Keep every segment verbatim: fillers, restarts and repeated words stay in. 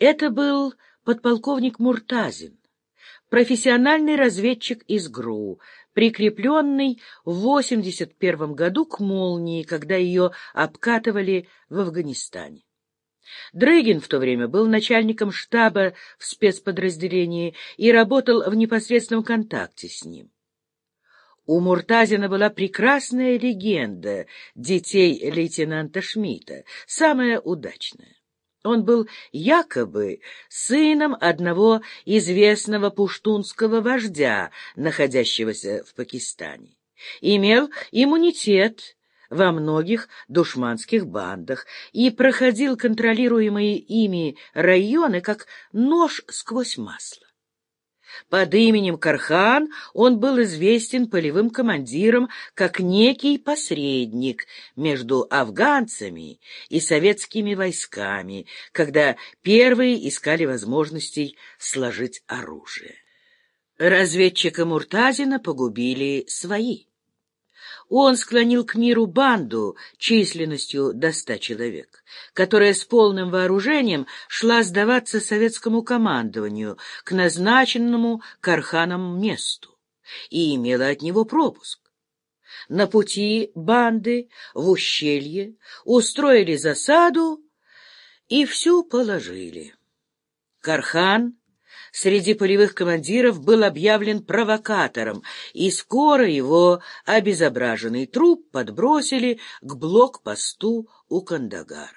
Это был подполковник Муртазин, профессиональный разведчик из ГРУ, прикрепленный в восемьдесят первом году к «Молнии», когда ее обкатывали в Афганистане. Дрыгин в то время был начальником штаба в спецподразделении и работал в непосредственном контакте с ним. У Муртазина была прекрасная легенда детей лейтенанта Шмидта, самая удачная. Он был якобы сыном одного известного пуштунского вождя, находящегося в Пакистане. Имел иммунитет во многих душманских бандах и проходил контролируемые ими районы как нож сквозь масло. Под именем Кархан он был известен полевым командиром как некий посредник между афганцами и советскими войсками, когда первые искали возможностей сложить оружие. Разведчика Муртазина погубили свои. Он склонил к миру банду численностью до ста человек, которая с полным вооружением шла сдаваться советскому командованию к назначенному Карханом месту и имела от него пропуск. На пути банды в ущелье устроили засаду и всю положили. Кархан среди полевых командиров был объявлен провокатором, и скоро его обезображенный труп подбросили к блокпосту у Кандагара.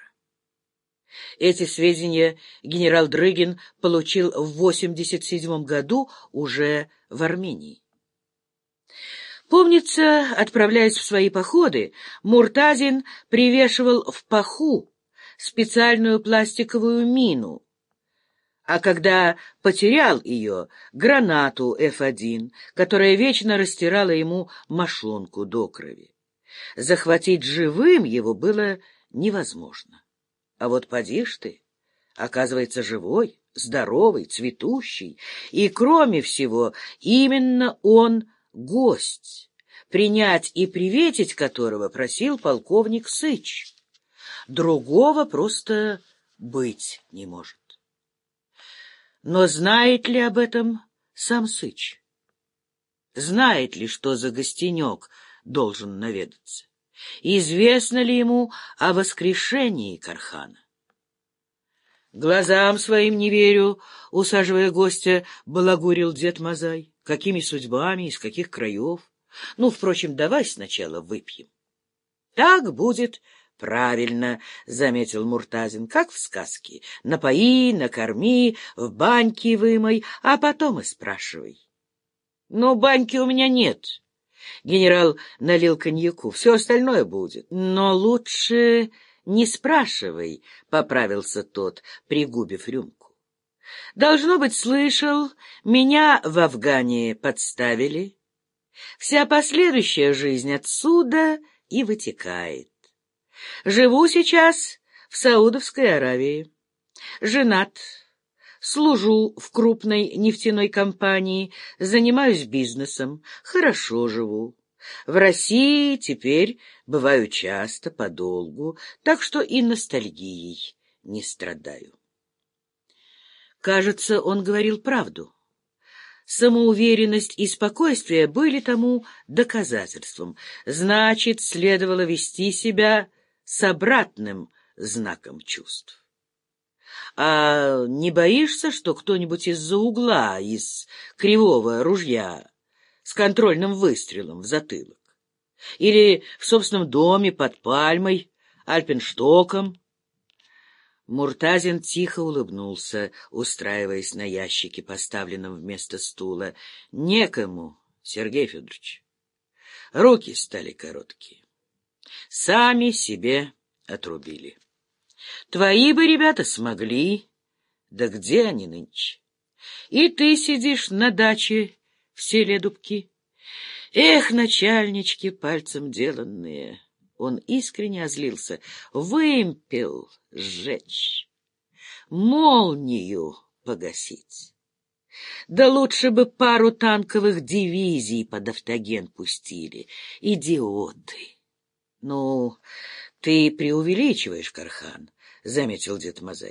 Эти сведения генерал Дрыгин получил в восемьдесят седьмом году уже в Армении. Помнится, отправляясь в свои походы, Муртазин привешивал в паху специальную пластиковую мину, а когда потерял ее, гранату эф один, которая вечно растирала ему мошонку до крови. Захватить живым его было невозможно. А вот поди ж ты, оказывается, живой, здоровый, цветущий, и, кроме всего, именно он гость, принять и приветить которого просил полковник Сыч. Другого просто быть не может. Но знает ли об этом сам Сыч? Знает ли, что за гостенек должен наведаться? Известно ли ему о воскрешении Кархана? Глазам своим не верю, усаживая гостя, балагурил дед Мазай. Какими судьбами, из каких краев? Ну, впрочем, давай сначала выпьем. Так будет правильно, — заметил Муртазин, — как в сказке. Напои, накорми, в баньке вымой, а потом и спрашивай. Но баньки у меня нет. Генерал налил коньяку. Все остальное будет. Но лучше не спрашивай, — поправился тот, пригубив рюмку. Должно быть, слышал, меня в Афгане подставили. Вся последующая жизнь отсюда и вытекает. Живу сейчас в Саудовской Аравии. Женат, служу в крупной нефтяной компании, занимаюсь бизнесом, хорошо живу. В России теперь бываю часто, подолгу, так что и ностальгией не страдаю. Кажется, он говорил правду. Самоуверенность и спокойствие были тому доказательством. Значит, следовало вести себя с обратным знаком чувств. А не боишься, что кто-нибудь из-за угла, из кривого ружья, с контрольным выстрелом в затылок? Или в собственном доме под пальмой, альпенштоком? Муртазин тихо улыбнулся, устраиваясь на ящике, поставленном вместо стула. Некому, Сергей Федорович. Руки стали короткие. Сами себе отрубили. Твои бы ребята смогли. Да где они нынче? И ты сидишь на даче в селе Дубки. Эх, начальнички пальцем деланные! Он искренне озлился. Вымпел сжечь, молнию погасить. Да лучше бы пару танковых дивизий под Автоген пустили. Идиоты! Ну, ты преувеличиваешь, Кархан, — заметил дед Мазай.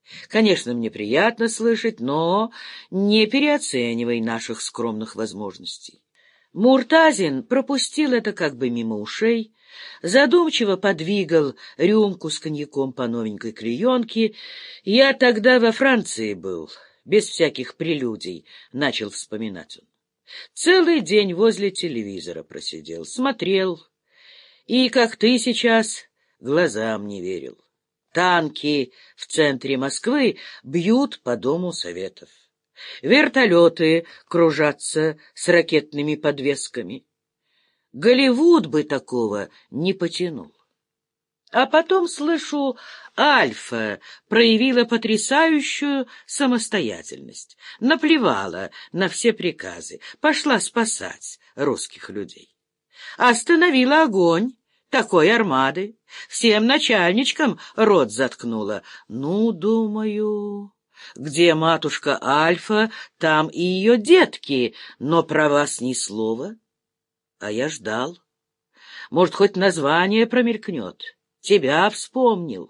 Конечно, мне приятно слышать, но не переоценивай наших скромных возможностей. Муртазин пропустил это как бы мимо ушей, задумчиво подвигал рюмку с коньяком по новенькой клеенке. «Я тогда во Франции был, без всяких прелюдий», — начал вспоминать он. «Целый день возле телевизора просидел, смотрел, и, как ты сейчас, глазам не верил. Танки в центре Москвы бьют по Дому Советов. Вертолеты кружатся с ракетными подвесками. Голливуд бы такого не потянул. А потом, слышу, Альфа проявила потрясающую самостоятельность, наплевала на все приказы, пошла спасать русских людей. Остановила огонь такой армады, всем начальничкам рот заткнула. Ну, думаю, где матушка Альфа, там и ее детки, но про вас ни слова. А я ждал. Может, хоть название промелькнет. Тебя вспомнил.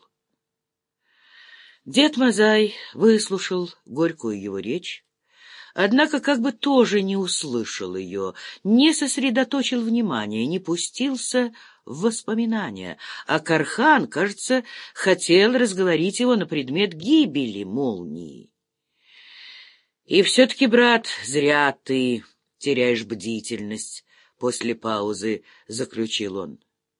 Дед Мазай выслушал горькую его речь, однако как бы тоже не услышал ее, не сосредоточил внимания, не пустился в воспоминания, а Кархан, кажется, хотел разговорить его на предмет гибели молнии. «И все-таки, брат, зря ты теряешь бдительность», — после паузы заключил он.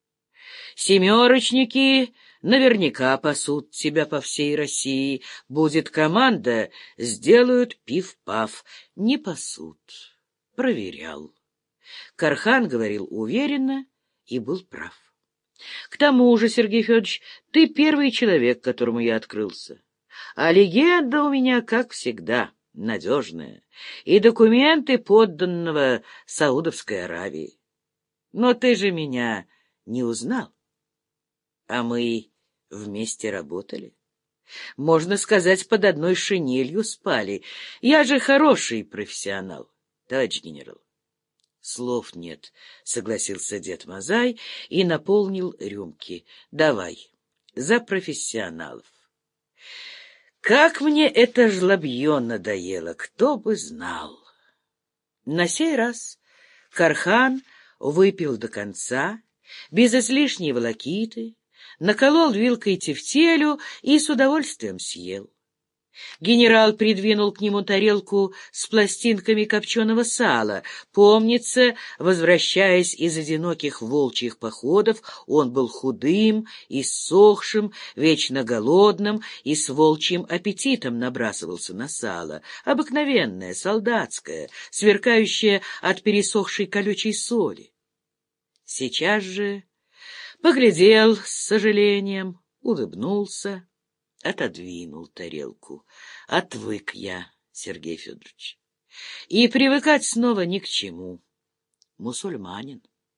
«Семерочники наверняка пасут тебя по всей России. Будет команда, сделают пиф-паф. Не пасут. Проверял». Кархан говорил уверенно и был прав. «К тому же, Сергей Федорович, ты первый человек, которому я открылся. А легенда у меня, как всегда, надежная, и документы подданного Саудовской Аравии. Но ты же меня не узнал, а мы вместе работали. Можно сказать, под одной шинелью спали. Я же хороший профессионал, товарищ генерал». «Слов нет», — согласился дед Мазай и наполнил рюмки. «Давай, за профессионалов». Как мне это жлобье надоело, кто бы знал. На сей раз Кархан выпил до конца, без излишней волокиты, наколол вилкой тефтелю и с удовольствием съел. Генерал придвинул к нему тарелку с пластинками копченого сала. Помнится, возвращаясь из одиноких волчьих походов, он был худым, иссохшим, вечно голодным и с волчьим аппетитом набрасывался на сало. Обыкновенное, солдатское, сверкающее от пересохшей колючей соли. Сейчас же поглядел с сожалением, улыбнулся, отодвинул тарелку. Отвык я, Сергей Федорович. И привыкать снова ни к чему. Мусульманин.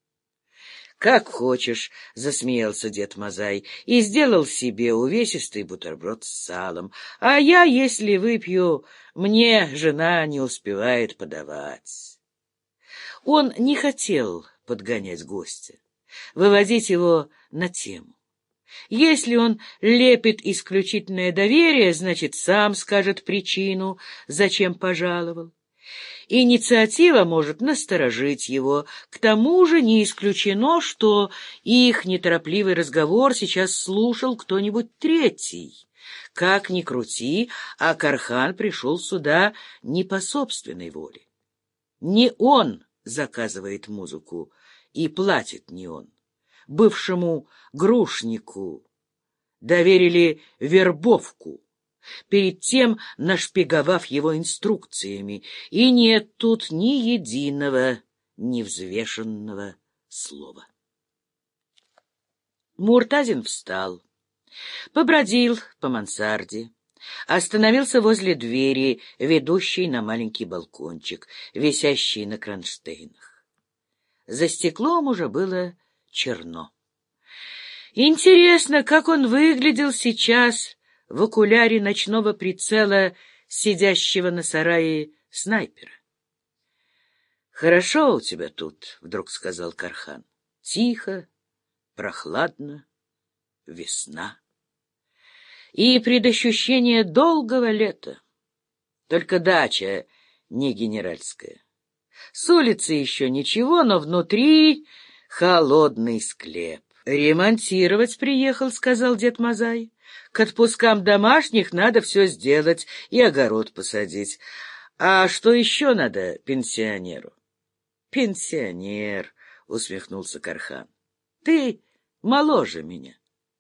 Как хочешь, — засмеялся дед Мазай и сделал себе увесистый бутерброд с салом. А я, если выпью, мне жена не успевает подавать. Он не хотел подгонять гостя, выводить его на тему. Если он лепит исключительное доверие, значит, сам скажет причину, зачем пожаловал. Инициатива может насторожить его. К тому же не исключено, что их неторопливый разговор сейчас слушал кто-нибудь третий. Как ни крути, а Кархан пришел сюда не по собственной воле. Не он заказывает музыку, и платит не он. Бывшему грушнику доверили вербовку, перед тем нашпиговав его инструкциями, и нет тут ни единого невзвешенного слова. Муртазин встал, побродил по мансарде, остановился возле двери, ведущей на маленький балкончик, висящий на кронштейнах. За стеклом уже было черно. Интересно, как он выглядел сейчас в окуляре ночного прицела, сидящего на сарае снайпера. «Хорошо у тебя тут», — вдруг сказал Кархан. «Тихо, прохладно, весна. и предощущение долгого лета. Только дача не генеральская. С улицы еще ничего, но внутри холодный склеп. «Ремонтировать приехал», — сказал дед Мазай. «К отпускам домашних надо все сделать и огород посадить. А что еще надо пенсионеру?» «Пенсионер», — усмехнулся Кархан. «Ты моложе меня.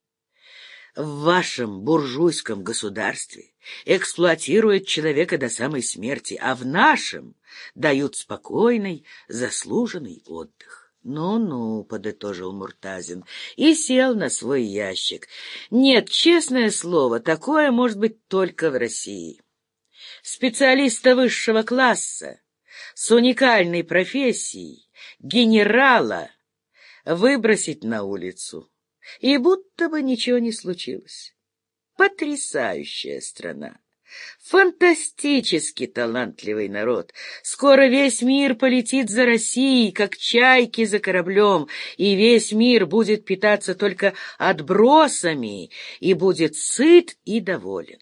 В вашем буржуйском государстве эксплуатируют человека до самой смерти, а в нашем дают спокойный, заслуженный отдых». «Ну-ну», — подытожил Муртазин и сел на свой ящик. «Нет, честное слово, такое может быть только в России. Специалиста высшего класса с уникальной профессией, генерала, выбросить на улицу, и будто бы ничего не случилось. Потрясающая страна, фантастически талантливый народ. Скоро весь мир полетит за Россией, как чайки за кораблем, и весь мир будет питаться только отбросами и будет сыт и доволен».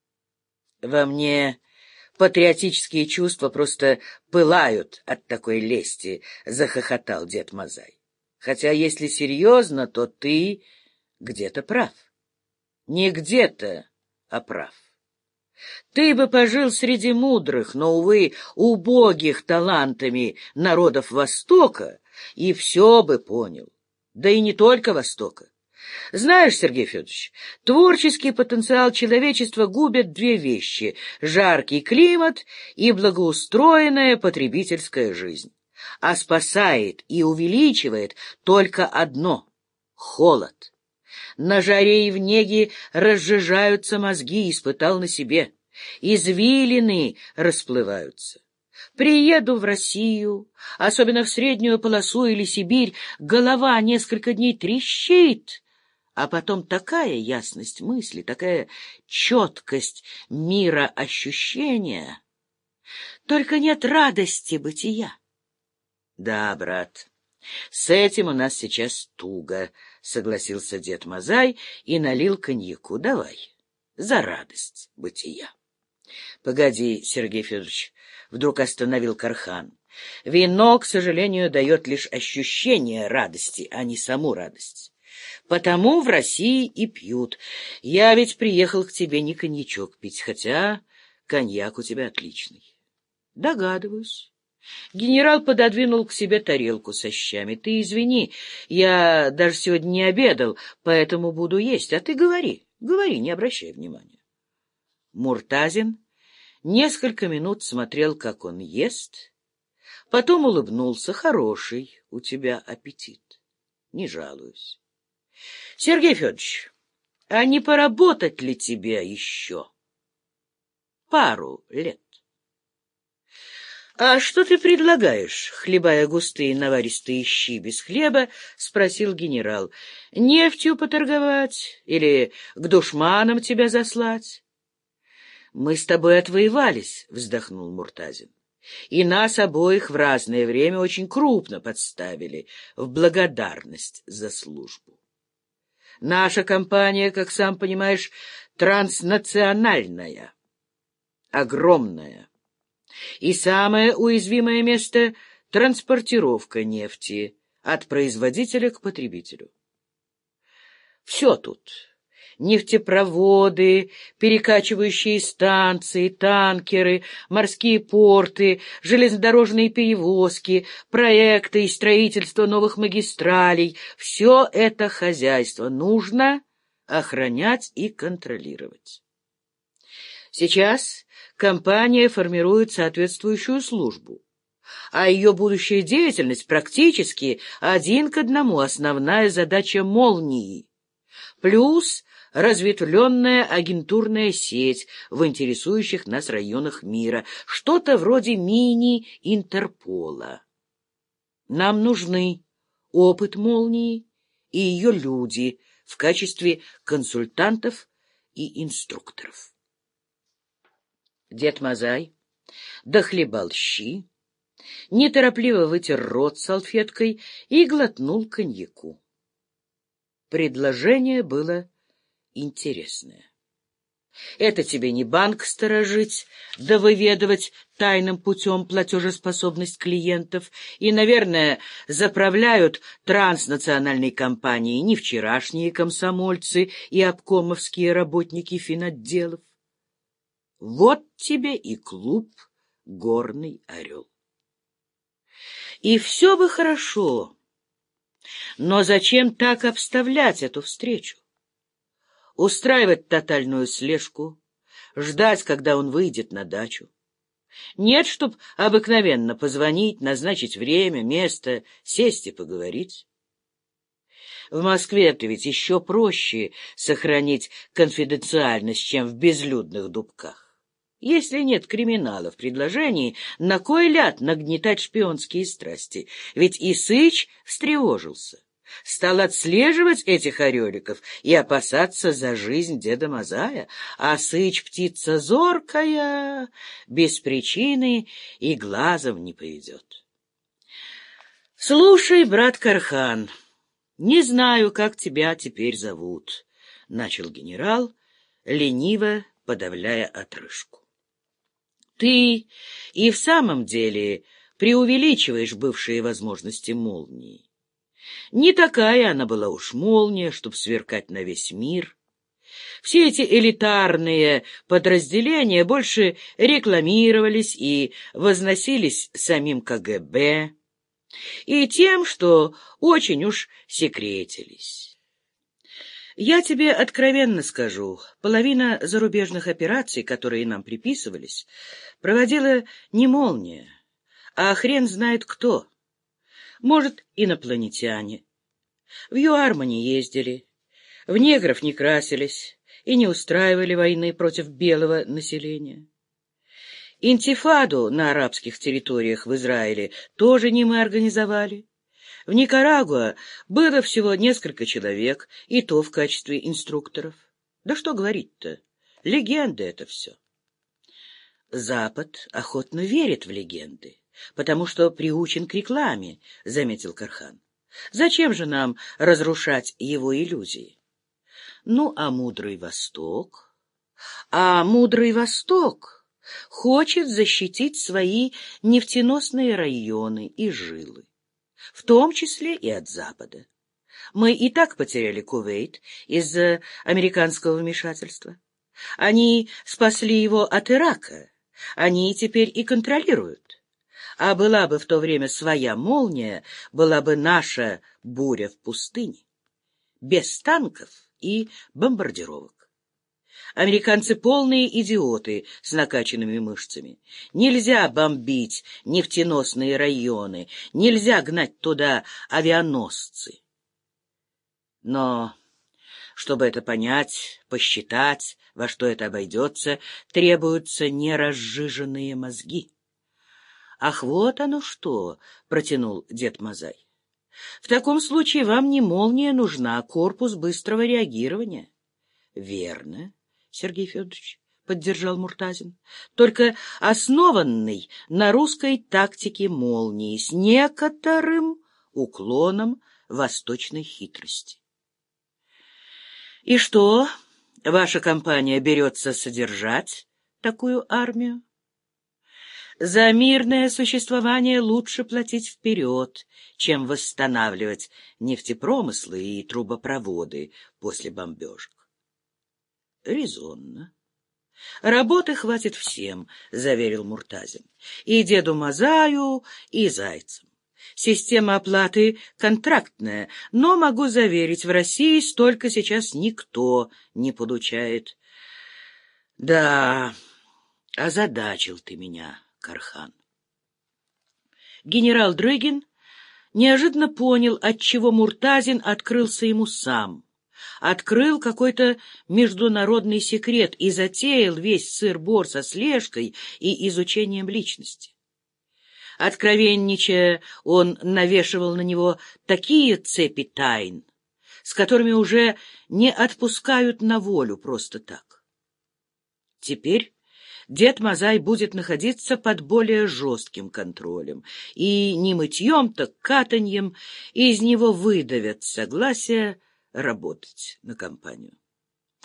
Во мне патриотические чувства просто пылают от такой лести, — захохотал дед Мазай. Хотя, если серьезно, то ты где-то прав. Не где-то, а прав. Ты бы пожил среди мудрых, но, увы, убогих талантами народов Востока, и все бы понял. Да и не только Востока. Знаешь, Сергей Федорович, творческий потенциал человечества губят две вещи — жаркий климат и благоустроенная потребительская жизнь. А спасает и увеличивает только одно — холод. На жаре и в неге разжижаются мозги, испытал на себе. Извилины расплываются. Приеду в Россию, особенно в Среднюю полосу или Сибирь, голова несколько дней трещит, а потом такая ясность мысли, такая четкость мира ощущения. Только нет радости бытия. Да, брат, с этим у нас сейчас туго, — согласился дед Мазай и налил коньяку. Давай, за радость бытия. Погоди, Сергей Федорович, — вдруг остановил Кархан. Вино, к сожалению, дает лишь ощущение радости, а не саму радость. Потому в России и пьют. Я ведь приехал к тебе не коньячок пить, хотя коньяк у тебя отличный. Догадываюсь. Генерал пододвинул к себе тарелку со щами. Ты извини, я даже сегодня не обедал, поэтому буду есть. А ты говори, говори, не обращай внимания. Муртазин несколько минут смотрел, как он ест, потом улыбнулся. Хороший у тебя аппетит. Не жалуюсь. Сергей Федорович, а не поработать ли тебе еще пару лет? — А что ты предлагаешь, хлебая густые наваристые щи без хлеба? — спросил генерал. — Нефтью поторговать или к душманам тебя заслать? — Мы с тобой отвоевались, — вздохнул Муртазин. — И нас обоих в разное время очень крупно подставили в благодарность за службу. Наша компания, как сам понимаешь, транснациональная, огромная. И самое уязвимое место — транспортировка нефти от производителя к потребителю. Все тут. Нефтепроводы, перекачивающие станции, танкеры, морские порты, железнодорожные перевозки, проекты и строительство новых магистралей — все это хозяйство нужно охранять и контролировать. Сейчас компания формирует соответствующую службу, а ее будущая деятельность практически один к одному основная задача «Молнии», плюс разветвленная агентурная сеть в интересующих нас районах мира, что-то вроде мини-Интерпола. Нам нужны опыт «Молнии» и ее люди в качестве консультантов и инструкторов. Дед Мазай дохлебал щи, неторопливо вытер рот салфеткой и глотнул коньяку. Предложение было интересное. Это тебе не банк сторожить, да выведывать тайным путем платежеспособность клиентов. И, наверное, заправляют транснациональной компанией не вчерашние комсомольцы и обкомовские работники финотделов. Вот тебе и клуб «Горный орел». И все бы хорошо, но зачем так обставлять эту встречу? Устраивать тотальную слежку, ждать, когда он выйдет на дачу. Нет, чтоб обыкновенно позвонить, назначить время, место, сесть и поговорить. В Москве-то ведь еще проще сохранить конфиденциальность, чем в безлюдных дубках. Если нет криминала в предложении, на кой ляд нагнетать шпионские страсти? Ведь и Сыч встревожился, стал отслеживать этих ореликов и опасаться за жизнь деда Мазая, а Сыч птица зоркая, без причины и глазом не поведет. — Слушай, брат Кархан, не знаю, как тебя теперь зовут, — начал генерал, лениво подавляя отрыжку. Ты и в самом деле преувеличиваешь бывшие возможности молнии. Не такая она была уж молния, чтоб сверкать на весь мир. Все эти элитарные подразделения больше рекламировались и возносились самим ка гэ бэ и тем, что очень уж секретились. Я тебе откровенно скажу, половина зарубежных операций, которые нам приписывались, проводила не молния, а хрен знает кто. Может, инопланетяне. В ЮАР мы не ездили, в негров не красились и не устраивали войны против белого населения. Интифаду на арабских территориях в Израиле тоже не мы организовали. В Никарагуа было всего несколько человек, и то в качестве инструкторов. Да что говорить-то, легенды это все. Запад охотно верит в легенды, потому что приучен к рекламе, — заметил Кархан. Зачем же нам разрушать его иллюзии? Ну, а мудрый Восток? А мудрый Восток хочет защитить свои нефтеносные районы и жилы, в том числе и от Запада. Мы и так потеряли Кувейт из-за американского вмешательства. Они спасли его от Ирака, они теперь и контролируют. А была бы в то время своя молния, была бы наша буря в пустыне, без танков и бомбардировок. Американцы полные идиоты с накачанными мышцами. Нельзя бомбить нефтеносные районы, нельзя гнать туда авианосцы. Но, чтобы это понять, посчитать, во что это обойдется, требуются неразжиженные мозги. — Ах, вот оно что! — протянул дед Мазай. — В таком случае вам не молния нужна, а корпус быстрого реагирования. — Верно, Сергей Федорович, — поддержал Муртазин, — только основанный на русской тактике молнии с некоторым уклоном восточной хитрости. — И что, ваша компания берется содержать такую армию? За мирное существование лучше платить вперед, чем восстанавливать нефтепромыслы и трубопроводы после бомбежек. Резонно. Работы хватит всем, — заверил Муртазин, — и деду Мазаю, и зайцам. Система оплаты контрактная, но, могу заверить, в России столько сейчас никто не получает. Да, озадачил ты меня, Кархан. Генерал Дрыгин неожиданно понял, отчего Муртазин открылся ему сам. Открыл какой-то международный секрет и затеял весь сыр-бор со слежкой и изучением личности. Откровенничая, он навешивал на него такие цепи тайн, с которыми уже не отпускают на волю просто так. Теперь дед Мазай будет находиться под более жестким контролем, и не мытьем, так катаньем из него выдавят согласие работать на компанию.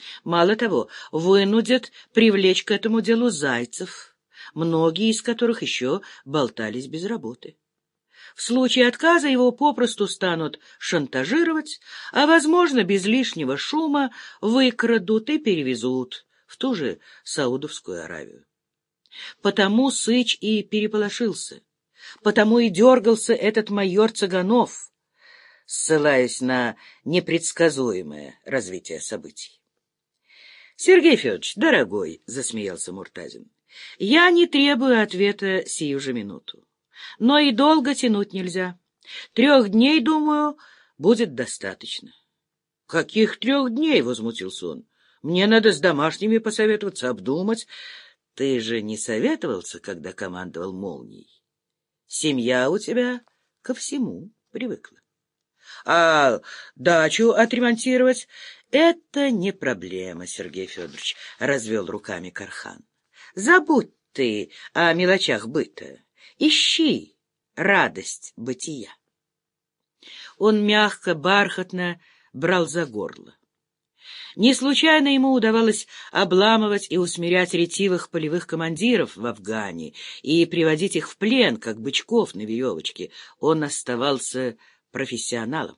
Мало того, вынудят привлечь к этому делу зайцев, многие из которых еще болтались без работы. В случае отказа его попросту станут шантажировать, а, возможно, без лишнего шума выкрадут и перевезут в ту же Саудовскую Аравию. Потому Сыч и переполошился, потому и дергался этот майор Цыганов, ссылаясь на непредсказуемое развитие событий. — Сергей Федорович, дорогой, — засмеялся Муртазин, — я не требую ответа сию же минуту. Но и долго тянуть нельзя. Трех дней, думаю, будет достаточно. — Каких трех дней? — возмутился он. — Мне надо с домашними посоветоваться, обдумать. Ты же не советовался, когда командовал «Молнией»? Семья у тебя ко всему привыкла. А дачу отремонтировать — это не проблема, Сергей Федорович, — развел руками Кархан. Забудь ты о мелочах быта. Ищи радость бытия. Он мягко, бархатно брал за горло. Не случайно ему удавалось обламывать и усмирять ретивых полевых командиров в Афгане и приводить их в плен, как бычков на веревочке. Он оставался профессионалом.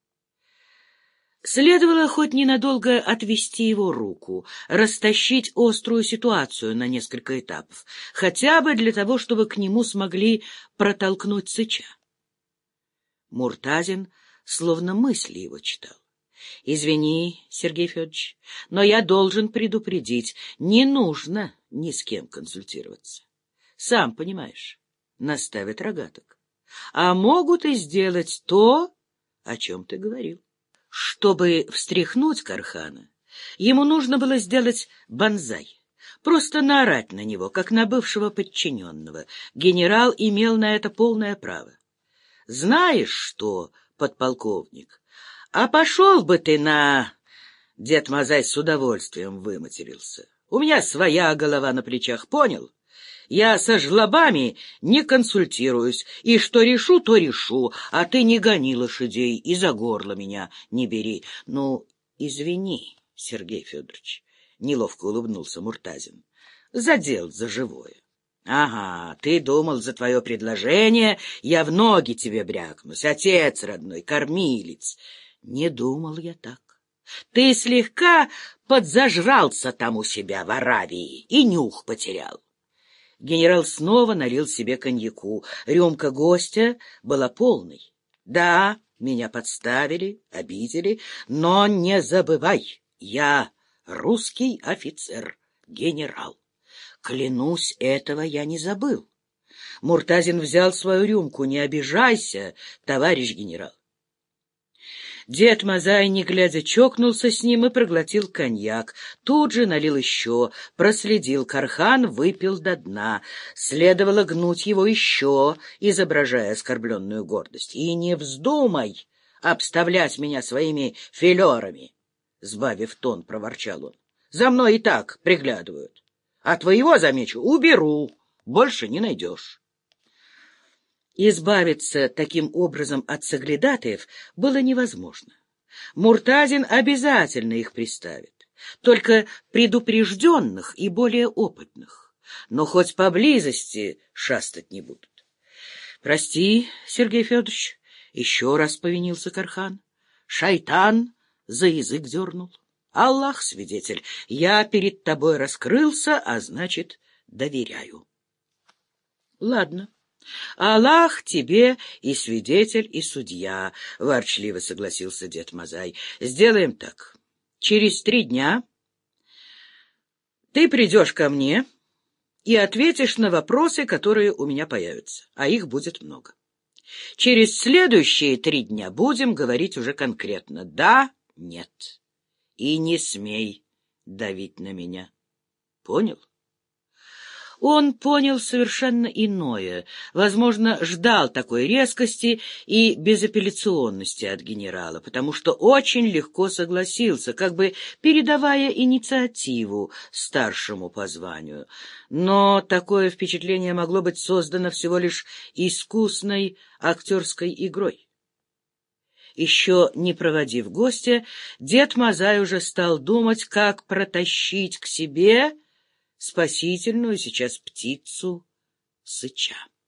Следовало хоть ненадолго отвести его руку, растащить острую ситуацию на несколько этапов, хотя бы для того, чтобы к нему смогли протолкнуть Сыча. Муртазин словно мысли его читал. — Извини, Сергей Федорович, но я должен предупредить, не нужно ни с кем консультироваться. Сам понимаешь, наставят рогаток. А могут и сделать то, о чем ты говорил. Чтобы встряхнуть Кархана, ему нужно было сделать бонзай, просто наорать на него, как на бывшего подчиненного. Генерал имел на это полное право. — Знаешь что, подполковник, а пошел бы ты на... Дед Мазай с удовольствием выматерился. У меня своя голова на плечах, понял? Я со жлобами не консультируюсь, и что решу, то решу, а ты не гони лошадей и за горло меня не бери. Ну, извини, Сергей Федорович, — неловко улыбнулся Муртазин, — задел за живое. Ага, ты думал, за твое предложение я в ноги тебе брякнусь, отец родной, кормилец. Не думал я так. Ты слегка подзажрался там у себя в Аравии и нюх потерял. Генерал снова налил себе коньяку. Рюмка гостя была полной. Да, меня подставили, обидели, но не забывай, я русский офицер, генерал. Клянусь, этого я не забыл. Муртазин взял свою рюмку. Не обижайся, товарищ генерал. Дед Мазай, не глядя, чокнулся с ним и проглотил коньяк. Тут же налил еще, проследил. Кархан выпил до дна. Следовало гнуть его еще, изображая оскорбленную гордость. И не вздумай обставлять меня своими филерами, — сбавив тон, проворчал он. За мной и так приглядывают. А твоего, замечу, уберу, больше не найдешь. Избавиться таким образом от соглядатаев было невозможно. Муртазин обязательно их приставит, только предупрежденных и более опытных, но хоть поблизости шастать не будут. — Прости, Сергей Федорович, — еще раз повинился Кархан. Шайтан за язык дернул. Аллах свидетель, я перед тобой раскрылся, а значит, доверяю. — Ладно. Аллах тебе и свидетель, и судья, — ворчливо согласился дед Мазай. — Сделаем так. Через три дня ты придешь ко мне и ответишь на вопросы, которые у меня появятся, а их будет много. Через следующие три дня будем говорить уже конкретно «да», «нет». И не смей давить на меня. Понял? Он понял совершенно иное, возможно, ждал такой резкости и безапелляционности от генерала, потому что очень легко согласился, как бы передавая инициативу старшему по званию. Но такое впечатление могло быть создано всего лишь искусной актерской игрой. Еще не проводив гостя, дед Мазай уже стал думать, как протащить к себе спасительную сейчас птицу Сыча.